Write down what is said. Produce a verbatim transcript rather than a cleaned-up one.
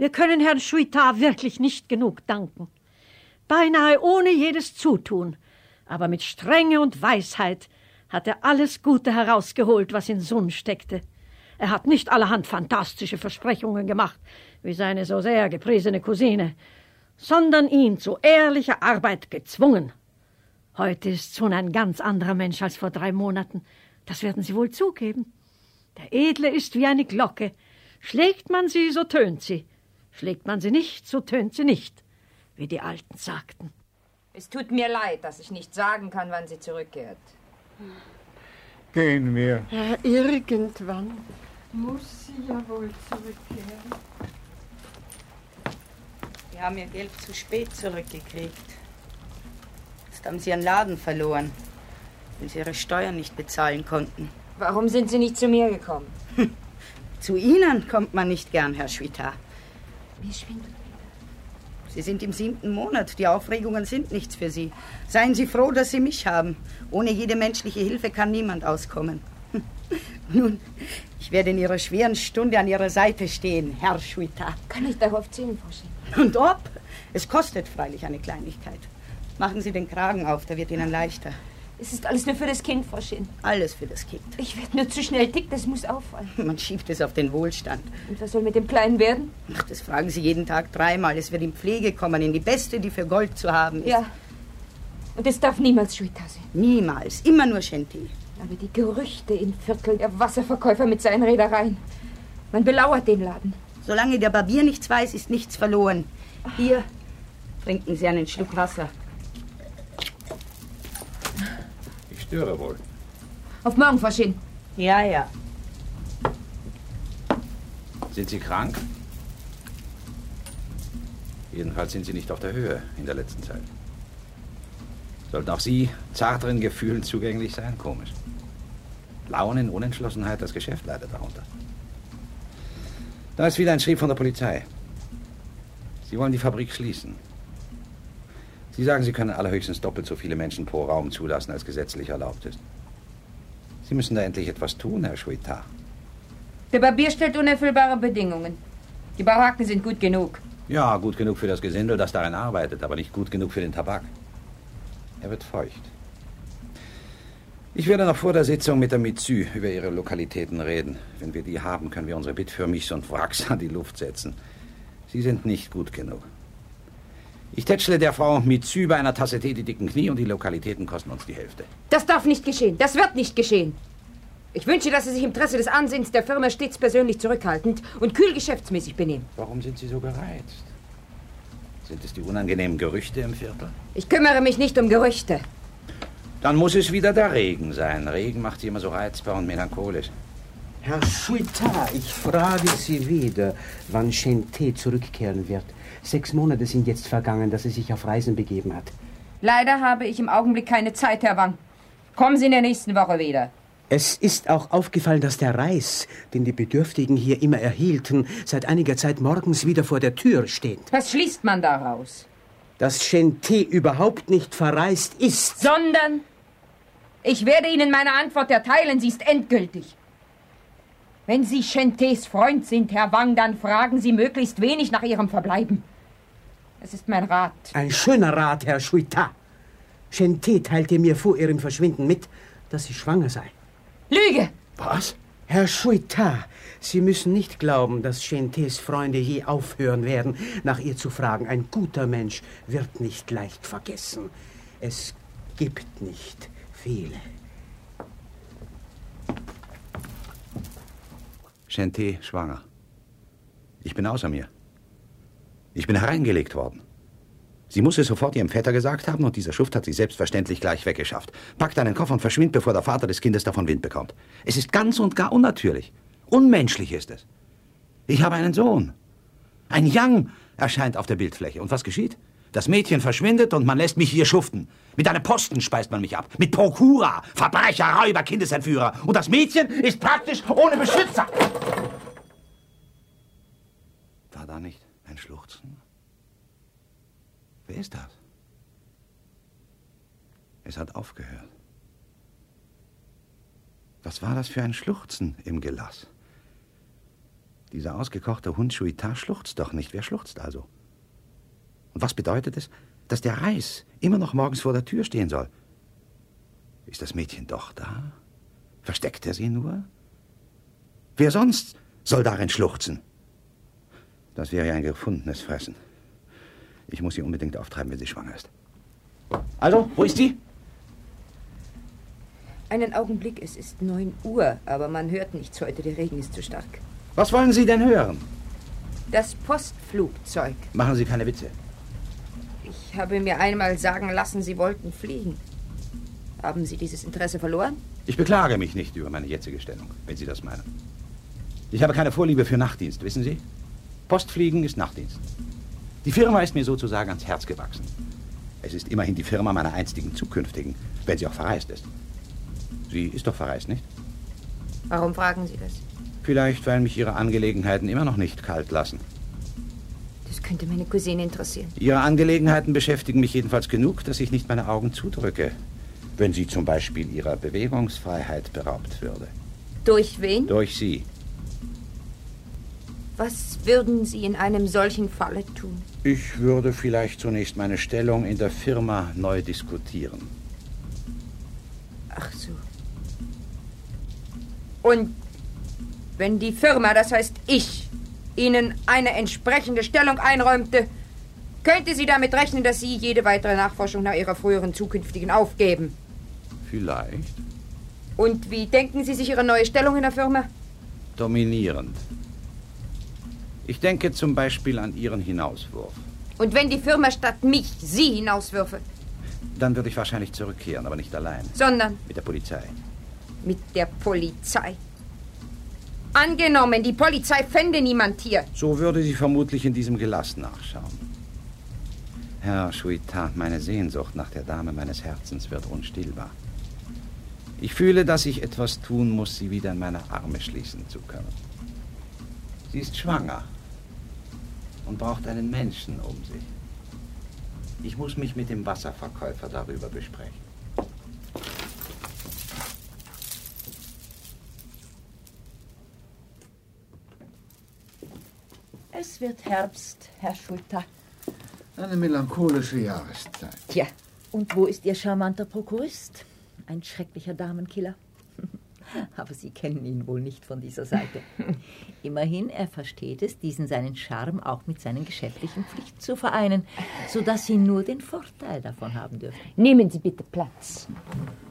Wir können Herrn Chouitard wirklich nicht genug danken. Beinahe ohne jedes Zutun, aber mit Strenge und Weisheit hat er alles Gute herausgeholt, was in Sun steckte. Er hat nicht allerhand fantastische Versprechungen gemacht, wie seine so sehr gepriesene Cousine, sondern ihn zu ehrlicher Arbeit gezwungen. Heute ist Sun ein ganz anderer Mensch als vor drei Monaten. Das werden Sie wohl zugeben. Der Edle ist wie eine Glocke. Schlägt man sie, so tönt sie. Schlägt man sie nicht, so tönt sie nicht, wie die Alten sagten. Es tut mir leid, dass ich nicht sagen kann, wann sie zurückkehrt. Gehen wir. Ja, irgendwann muss sie ja wohl zurückkehren. Sie haben ihr Geld zu spät zurückgekriegt. Jetzt haben sie ihren Laden verloren, weil sie ihre Steuern nicht bezahlen konnten. Warum sind Sie nicht zu mir gekommen? Zu Ihnen kommt man nicht gern, Herr Chouitard. Mir schwindelt. Sie sind im siebten Monat. Die Aufregungen sind nichts für Sie. Seien Sie froh, dass Sie mich haben. Ohne jede menschliche Hilfe kann niemand auskommen. Nun, ich werde in Ihrer schweren Stunde an Ihrer Seite stehen, Herr Chouitard. Kann ich darauf zählen, Frau Schien? Und ob? Es kostet freilich eine Kleinigkeit. Machen Sie den Kragen auf, da wird Ihnen leichter. Es ist alles nur für das Kind, Frau Schien. Alles für das Kind. Ich werde nur zu schnell dick, das muss auffallen. Man schiebt es auf den Wohlstand. Und was soll mit dem Kleinen werden? Ach, das fragen Sie jeden Tag dreimal. Es wird in Pflege kommen, in die beste, die für Gold zu haben ist. Ja. Und es darf niemals Chouitard sein. Niemals. Immer nur Chanté. Aber die Gerüchte im Viertel, der Wasserverkäufer mit seinen Reedereien. Man belauert den Laden. Solange der Barbier nichts weiß, ist nichts verloren. Hier, trinken Sie einen Schluck Wasser. Ich störe wohl. Auf morgen, Frau Schien. Ja, ja. Sind Sie krank? Jedenfalls sind Sie nicht auf der Höhe in der letzten Zeit. Sollten auch Sie zarteren Gefühlen zugänglich sein? Komisch. Launen, Unentschlossenheit, das Geschäft leidet darunter. Da ist wieder ein Schrieb von der Polizei. Sie wollen die Fabrik schließen. Sie sagen, Sie können allerhöchstens doppelt so viele Menschen pro Raum zulassen, als gesetzlich erlaubt ist. Sie müssen da endlich etwas tun, Herr Chouitard. Der Barbier stellt unerfüllbare Bedingungen. Die Baracken sind gut genug. Ja, gut genug für das Gesindel, das darin arbeitet, aber nicht gut genug für den Tabak. Er wird feucht. Ich werde noch vor der Sitzung mit der Mitsü über ihre Lokalitäten reden. Wenn wir die haben, können wir unsere Bitfirmichs und Wracks an die Luft setzen. Sie sind nicht gut genug. Ich tätschle der Frau Mitsü bei einer Tasse Tee die dicken Knie und die Lokalitäten kosten uns die Hälfte. Das darf nicht geschehen. Das wird nicht geschehen. Ich wünsche, dass Sie sich im Interesse des Ansehens der Firma stets persönlich zurückhaltend und kühl geschäftsmäßig benehmen. Warum sind Sie so gereizt? Sind es die unangenehmen Gerüchte im Viertel? Ich kümmere mich nicht um Gerüchte. Dann muss es wieder der Regen sein. Regen macht Sie immer so reizbar und melancholisch. Herr Chouitard, ich frage Sie wieder, wann Chanté zurückkehren wird. Sechs Monate sind jetzt vergangen, dass sie sich auf Reisen begeben hat. Leider habe ich im Augenblick keine Zeit, Herr Wang. Kommen Sie in der nächsten Woche wieder. Es ist auch aufgefallen, dass der Reis, den die Bedürftigen hier immer erhielten, seit einiger Zeit morgens wieder vor der Tür steht. Was schließt man daraus? Dass Chanté überhaupt nicht verreist ist. Sondern? Ich werde Ihnen meine Antwort erteilen, sie ist endgültig. Wenn Sie Chantés Freund sind, Herr Wang, dann fragen Sie möglichst wenig nach Ihrem Verbleiben. Es ist mein Rat. Ein schöner Rat, Herr Chouitard. Chanté teilte mir vor ihrem Verschwinden mit, dass sie schwanger sei. Lüge! Was? Herr Chouitard, Sie müssen nicht glauben, dass Chantés Freunde je aufhören werden, nach ihr zu fragen. Ein guter Mensch wird nicht leicht vergessen. Es gibt nicht viele. Chanté schwanger. Ich bin außer mir. Ich bin hereingelegt worden. Sie muss es sofort ihrem Vetter gesagt haben und dieser Schuft hat sie selbstverständlich gleich weggeschafft. Packt einen Koffer und verschwindet, bevor der Vater des Kindes davon Wind bekommt. Es ist ganz und gar unnatürlich. Unmenschlich ist es. Ich habe einen Sohn. Ein Yang erscheint auf der Bildfläche. Und was geschieht? Das Mädchen verschwindet und man lässt mich hier schuften. Mit einem Posten speist man mich ab. Mit Prokura, Verbrecher, Räuber, Kindesentführer. Und das Mädchen ist praktisch ohne Beschützer. War da nicht ein Schluchzen? Wer ist das? Es hat aufgehört. Was war das für ein Schluchzen im Gelass? Dieser ausgekochte Hund Schuita schluchzt doch nicht. Wer schluchzt also? Und was bedeutet es, dass der Reis immer noch morgens vor der Tür stehen soll? Ist das Mädchen doch da? Versteckt er sie nur? Wer sonst soll darin schluchzen? Das wäre ja ein gefundenes Fressen. Ich muss sie unbedingt auftreiben, wenn sie schwanger ist. Also, wo ist sie? Einen Augenblick, es ist neun Uhr, aber man hört nichts heute, der Regen ist zu stark. Was wollen Sie denn hören? Das Postflugzeug. Machen Sie keine Witze. Ich habe mir einmal sagen lassen, Sie wollten fliegen. Haben Sie dieses Interesse verloren? Ich beklage mich nicht über meine jetzige Stellung, wenn Sie das meinen. Ich habe keine Vorliebe für Nachtdienst, wissen Sie? Postfliegen ist Nachtdienst. Die Firma ist mir sozusagen ans Herz gewachsen. Es ist immerhin die Firma meiner einstigen zukünftigen, wenn sie auch verreist ist. Sie ist doch verreist, nicht? Warum fragen Sie das? Vielleicht, weil mich Ihre Angelegenheiten immer noch nicht kalt lassen. Das könnte meine Cousine interessieren. Ihre Angelegenheiten beschäftigen mich jedenfalls genug, dass ich nicht meine Augen zudrücke, wenn sie zum Beispiel ihrer Bewegungsfreiheit beraubt würde. Durch wen? Durch Sie. Was würden Sie in einem solchen Falle tun? Ich würde vielleicht zunächst meine Stellung in der Firma neu diskutieren. Ach so. Und wenn die Firma, das heißt ich, Ihnen eine entsprechende Stellung einräumte, könnte sie damit rechnen, dass Sie jede weitere Nachforschung nach Ihrer früheren zukünftigen aufgeben? Vielleicht. Und wie denken Sie sich Ihre neue Stellung in der Firma? Dominierend. Ich denke zum Beispiel an Ihren Hinauswurf. Und wenn die Firma statt mich Sie hinauswürfe? Dann würde ich wahrscheinlich zurückkehren, aber nicht allein. Sondern? Mit der Polizei. Mit der Polizei? Angenommen, die Polizei fände niemand hier. So würde sie vermutlich in diesem Gelass nachschauen. Herr Schuita, meine Sehnsucht nach der Dame meines Herzens wird unstillbar. Ich fühle, dass ich etwas tun muss, sie wieder in meine Arme schließen zu können. Sie ist schwanger und braucht einen Menschen um sich. Ich muss mich mit dem Wasserverkäufer darüber besprechen. Es wird Herbst, Herr Schuita. Eine melancholische Jahreszeit. Tja, und wo ist Ihr charmanter Prokurist? Ein schrecklicher Damenkiller. Aber Sie kennen ihn wohl nicht von dieser Seite. Immerhin, er versteht es, diesen seinen Charme auch mit seinen geschäftlichen Pflichten zu vereinen, sodass Sie nur den Vorteil davon haben dürfen. Nehmen Sie bitte Platz.